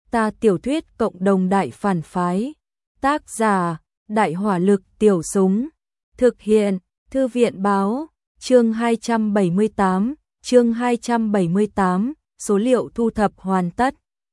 Ta tiểu thuyết cộng đồng đại phản phái. Tác giả, Đại hỏa lực tiểu súng. Thực hiện, Thư viện báo, chương 278, số liệu thu thập hoàn tất.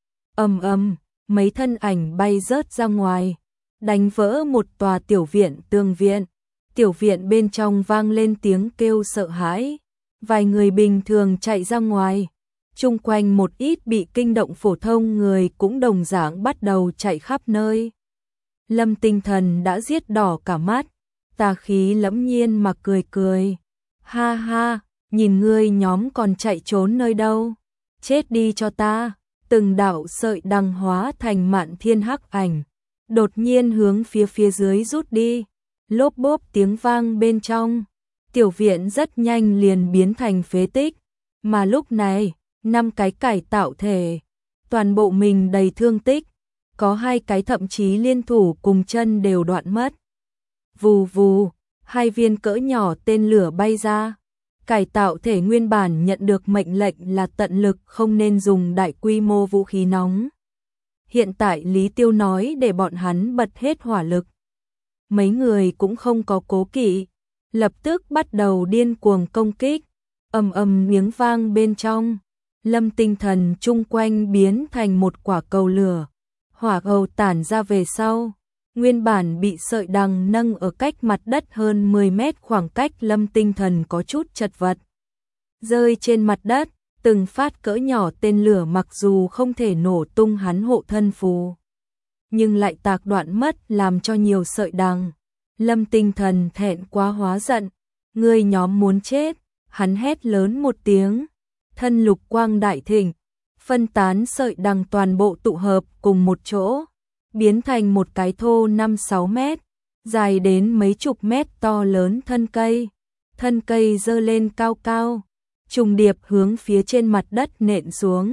Mấy thân ảnh bay rớt ra ngoài, đánh vỡ một tòa tiểu viện tường viện. Tiểu viện bên trong vang lên tiếng kêu sợ hãi, vài người bình thường chạy ra ngoài. Chung quanh một ít bị kinh động phổ thông người cũng đồng dạng bắt đầu chạy khắp nơi. Lâm Tinh Thần đã giết đỏ cả mắt, tà khí lẫm nhiên mà cười cười. Ha ha, nhìn ngươi nhóm còn chạy trốn nơi đâu, chết đi cho ta. Từng đạo sợi đằng hóa thành mạn thiên hắc ảnh, đột nhiên hướng phía dưới rút đi. Lốp bốp tiếng vang bên trong, tiểu viện rất nhanh liền biến thành phế tích. Mà lúc này, 5 cái cải tạo thể, toàn bộ mình đầy thương tích, có 2 cái thậm chí liên thủ cùng chân đều đoạn mất. Vù vù, 2 viên cỡ nhỏ tên lửa bay ra. Cải tạo thể nguyên bản nhận được mệnh lệnh là tận lực không nên dùng đại quy mô vũ khí nóng. Hiện tại Lý Tiêu nói để bọn hắn bật hết hỏa lực. Mấy người cũng không có cố kỵ, lập tức bắt đầu điên cuồng công kích. Miếng vang bên trong, Lâm Tinh Thần chung quanh biến thành một quả cầu lửa. Hỏa cầu tản ra về sau, nguyên bản bị sợi đằng nâng ở cách mặt đất hơn 10 mét, khoảng cách Lâm Tinh Thần có chút chật vật. Rơi trên mặt đất, từng phát cỡ nhỏ tên lửa mặc dù không thể nổ tung hắn hộ thân phù, nhưng lại tạc đoạn mất làm cho nhiều sợi đằng. Lâm Tinh Thần thẹn quá hóa giận, ngươi nhóm muốn chết, hắn hét lớn một tiếng, thân lục quang đại thịnh, phân tán sợi đằng toàn bộ tụ hợp cùng một chỗ, biến thành một cái thô 5-6 mét, dài đến mấy chục mét to lớn thân cây. Thân cây giơ lên cao cao, trùng điệp hướng phía trên mặt đất nện xuống.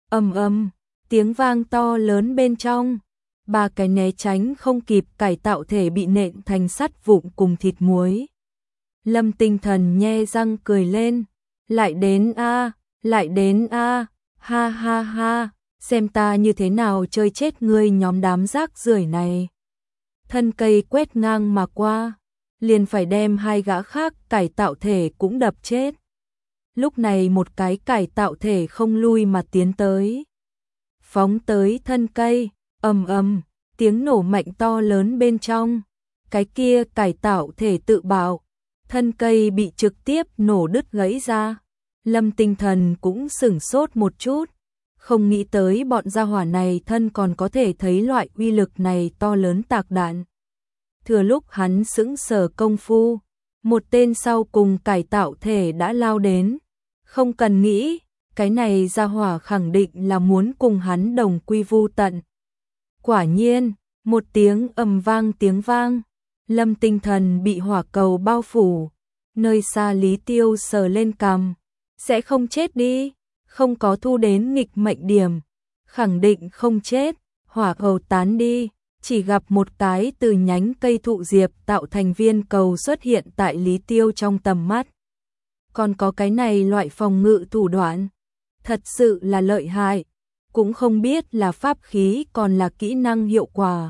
Tiếng vang to lớn bên trong, 3 cái né tránh không kịp cải tạo thể bị nện thành sắt vụn cùng thịt muối. Lâm Tinh Thần nhe răng cười lên, lại đến a, ha ha ha, xem ta như thế nào chơi chết ngươi nhóm đám rác rưởi này. Thân cây quét ngang mà qua, liền phải đem 2 gã khác cải tạo thể cũng đập chết. Lúc này một cái cải tạo thể không lui mà tiến tới, phóng tới thân cây. Tiếng nổ mạnh to lớn bên trong, cái kia cải tạo thể tự bạo, thân cây bị trực tiếp nổ đứt gãy ra. Lâm Tinh Thần cũng sửng sốt một chút, không nghĩ tới bọn gia hỏa này thân còn có thể thấy loại uy lực này to lớn tạc đạn. Thừa lúc hắn sững sờ công phu, một tên sau cùng cải tạo thể đã lao đến. Không cần nghĩ, cái này gia hỏa khẳng định là muốn cùng hắn đồng quy vu tận. Quả nhiên, một tiếng tiếng vang, Lâm Tinh Thần bị hỏa cầu bao phủ. Nơi xa Lý Tiêu sờ lên cằm, sẽ không chết đi, không có thu đến nghịch mệnh điểm, khẳng định không chết. Hỏa cầu tán đi, chỉ gặp một cái từ nhánh cây thụ diệp tạo thành viên cầu xuất hiện tại Lý Tiêu trong tầm mắt. Còn có cái này loại phòng ngự thủ đoạn, thật sự là lợi hại, cũng không biết là pháp khí còn là kỹ năng hiệu quả.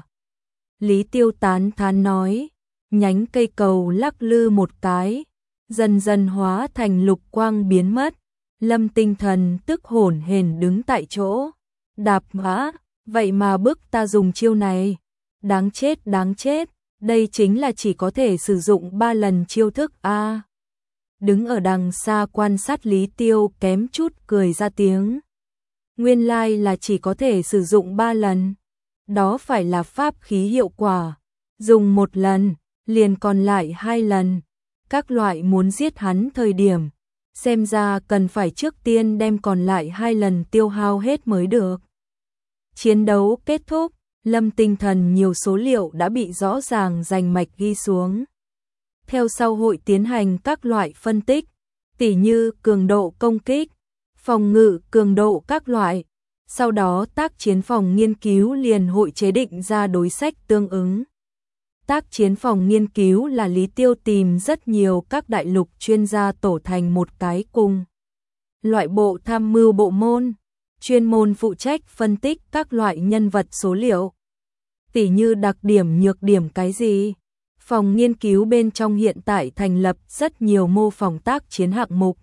Lý Tiêu tán thán nói, nhánh cây cầu lắc lư một cái, dần dần hóa thành lục quang biến mất. Lâm Tinh Thần tức hổn hển đứng tại chỗ, đạp ngã, vậy mà bức ta dùng chiêu này, đáng chết, đây chính là chỉ có thể sử dụng 3 lần chiêu thức a. Đứng ở đằng xa quan sát Lý Tiêu kém chút cười ra tiếng. Nguyên lai là chỉ có thể sử dụng 3 lần, đó phải là pháp khí hiệu quả, dùng 1 lần, liền còn lại 2 lần. Các loại muốn giết hắn thời điểm, xem ra cần phải trước tiên đem còn lại 2 lần tiêu hao hết mới được. Chiến đấu kết thúc, Lâm Tinh Thần nhiều số liệu đã bị rõ ràng rành mạch ghi xuống. Theo sau hội tiến hành các loại phân tích, tỉ như cường độ công kích, phòng ngự cường độ các loại. Sau đó tác chiến phòng nghiên cứu liền hội chế định ra đối sách tương ứng. Tác chiến phòng nghiên cứu là Lý Tiêu tìm rất nhiều các đại lục chuyên gia tổ thành một cái cùng loại bộ tham mưu bộ môn, chuyên môn phụ trách phân tích các loại nhân vật số liệu. Tỉ như đặc điểm nhược điểm cái gì. Phòng nghiên cứu bên trong hiện tại thành lập rất nhiều mô phỏng tác chiến hạng mục.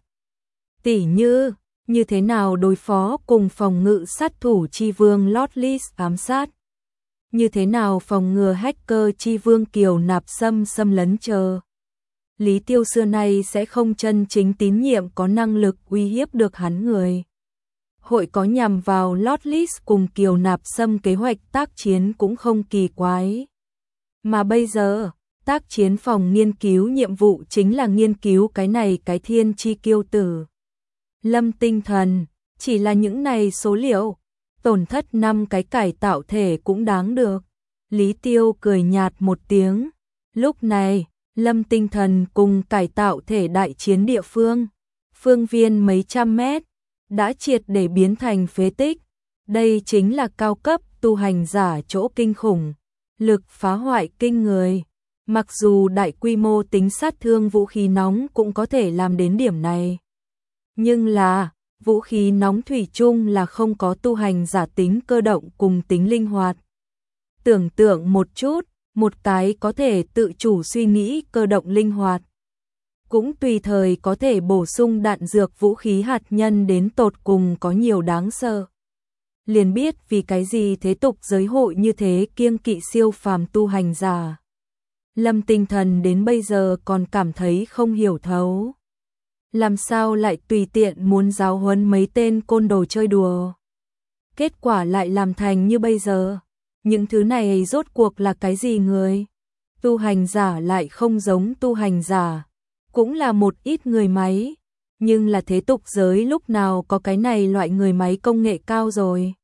Tỉ như thế nào đối phó cùng phòng ngự sát thủ chi vương Lordlis ám sát. Như thế nào phòng ngừa hacker chi vương Kiều Nạp Sâm xâm lấn chờ. Lý Tiêu xưa nay sẽ không chân chính tín nhiệm có năng lực uy hiếp được hắn người. Hội có nhằm vào Lordlis cùng Kiều Nạp Sâm kế hoạch tác chiến cũng không kỳ quái. Mà bây giờ, tác chiến phòng nghiên cứu nhiệm vụ chính là nghiên cứu cái này cái thiên chi kiêu tử. Lâm Tinh Thần, chỉ là những này số liệu, tổn thất 5 cái cải tạo thể cũng đáng được. Lý Tiêu cười nhạt một tiếng. Lúc này, Lâm Tinh Thần cùng cải tạo thể đại chiến địa phương, phương viên mấy trăm mét, đã triệt để biến thành phế tích. Đây chính là cao cấp tu hành giả chỗ kinh khủng, lực phá hoại kinh người. Mặc dù đại quy mô tính sát thương vũ khí nóng cũng có thể làm đến điểm này. Nhưng là, vũ khí nóng thủy chung là không có tu hành giả tính cơ động cùng tính linh hoạt. Tưởng tượng một chút, một cái có thể tự chủ suy nghĩ cơ động linh hoạt. Cũng tùy thời có thể bổ sung đạn dược vũ khí hạt nhân đến tột cùng có nhiều đáng sợ. Liền biết vì cái gì thế tục giới hội như thế kiêng kỵ siêu phàm tu hành giả. Lâm Tinh Thần đến bây giờ còn cảm thấy không hiểu thấu. Làm sao lại tùy tiện muốn giáo huấn mấy tên côn đồ chơi đùa. Kết quả lại làm thành như bây giờ. Những thứ này rốt cuộc là cái gì người? Tu hành giả lại không giống tu hành giả. Cũng là một ít người máy. Nhưng là thế tục giới lúc nào có cái này loại người máy công nghệ cao rồi.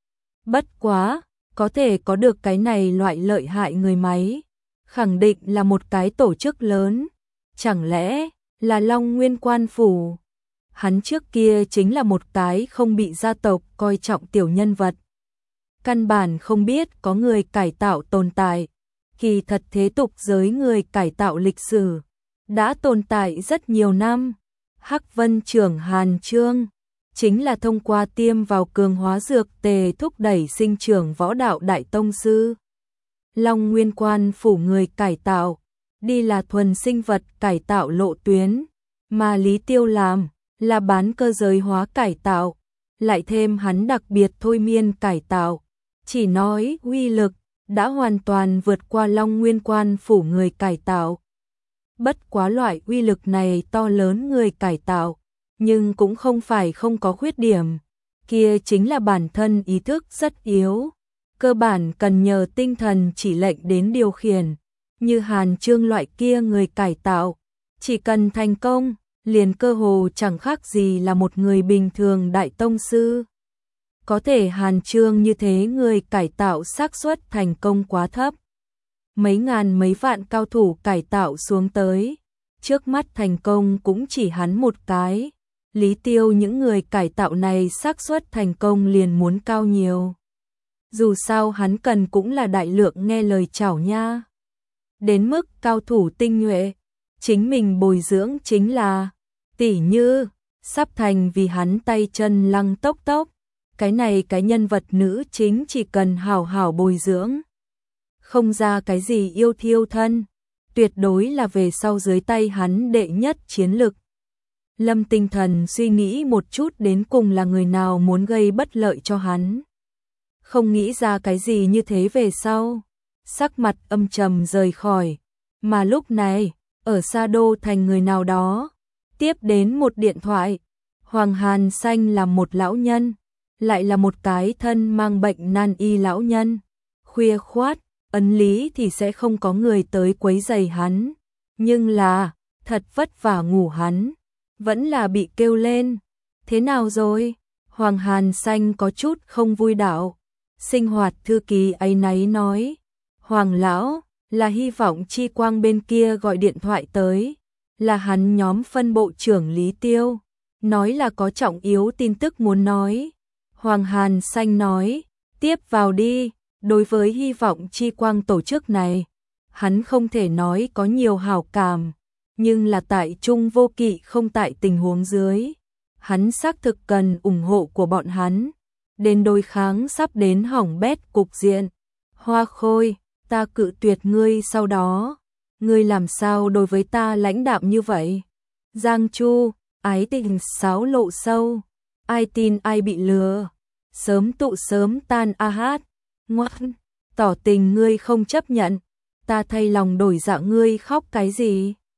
Bất quá, có thể có được cái này loại lợi hại người máy. Khẳng định là một cái tổ chức lớn. Chẳng lẽ là Long Nguyên Quan Phủ? Hắn trước kia chính là một cái không bị gia tộc coi trọng tiểu nhân vật. Căn bản không biết có người cải tạo tồn tại. Kỳ thật thế tục giới người cải tạo lịch sử đã tồn tại rất nhiều năm. Hắc Vân trưởng Hàn Trương chính là thông qua tiêm vào cường hóa dược tề thúc đẩy sinh trưởng võ đạo đại tông sư. Long Nguyên Quan Phủ người cải tạo, đi là thuần sinh vật cải tạo lộ tuyến, mà Lý Tiêu làm là bán cơ giới hóa cải tạo, lại thêm hắn đặc biệt thôi miên cải tạo, chỉ nói uy lực đã hoàn toàn vượt qua Long Nguyên Quan Phủ người cải tạo. Bất quá loại uy lực này to lớn người cải tạo, nhưng cũng không phải không có khuyết điểm, kia chính là bản thân ý thức rất yếu. Cơ bản cần nhờ tinh thần chỉ lệnh đến điều khiển, như Hàn Trương loại kia người cải tạo, chỉ cần thành công, liền cơ hồ chẳng khác gì là một người bình thường đại tông sư. Có thể Hàn Trương như thế người cải tạo xác suất thành công quá thấp. Mấy ngàn mấy vạn cao thủ cải tạo xuống tới, trước mắt thành công cũng chỉ hắn một cái. Lý Tiêu những người cải tạo này xác suất thành công liền muốn cao nhiều. Dù sao hắn cần cũng là đại lượng nghe lời chảo nha. Đến mức cao thủ tinh nhuệ, chính mình bồi dưỡng chính là, tỉ như, sắp thành vì hắn tay chân lăng tốc tốc. Cái này cái nhân vật nữ chính chỉ cần hảo hảo bồi dưỡng. Không ra cái gì yêu thiêu thân, tuyệt đối là về sau dưới tay hắn đệ nhất chiến lực. Lâm Tinh Thần suy nghĩ một chút đến cùng là người nào muốn gây bất lợi cho hắn. Không nghĩ ra cái gì như thế về sau, sắc mặt âm trầm rời khỏi, mà lúc này, ở Sa Đô thành người nào đó, tiếp đến một điện thoại, Hoàng Hàn Xanh là một lão nhân, lại là một cái thân mang bệnh nan y lão nhân, khuya khoát, ấn lý thì sẽ không có người tới quấy rầy hắn, nhưng là, thật vất vả ngủ hắn, vẫn là bị kêu lên, thế nào rồi? Hoàng Hàn Xanh có chút không vui đạo. Sinh hoạt thư ký ấy náy nói, Hoàng lão, là hy vọng Chi Quang bên kia gọi điện thoại tới, là hắn nhóm phân bộ trưởng Lý Tiêu, nói là có trọng yếu tin tức muốn nói. Hoàng Hàn Xanh nói, tiếp vào đi, đối với hy vọng Chi Quang tổ chức này, hắn không thể nói có nhiều hảo cảm, nhưng là tại Trung Vô Kỵ không tại tình huống dưới, hắn xác thực cần ủng hộ của bọn hắn. đến đối kháng sắp đến hỏng bét cục diện. Hoa Khôi, ta cự tuyệt ngươi sau đó. Ngươi làm sao đối với ta lãnh đạm như vậy? Giang Chu, ái tình xáo lộ sâu. Ai tin ai bị lừa. Sớm tụ sớm tan a hát. Ngoan, tỏ tình ngươi không chấp nhận. Ta thay lòng đổi dạ ngươi khóc cái gì?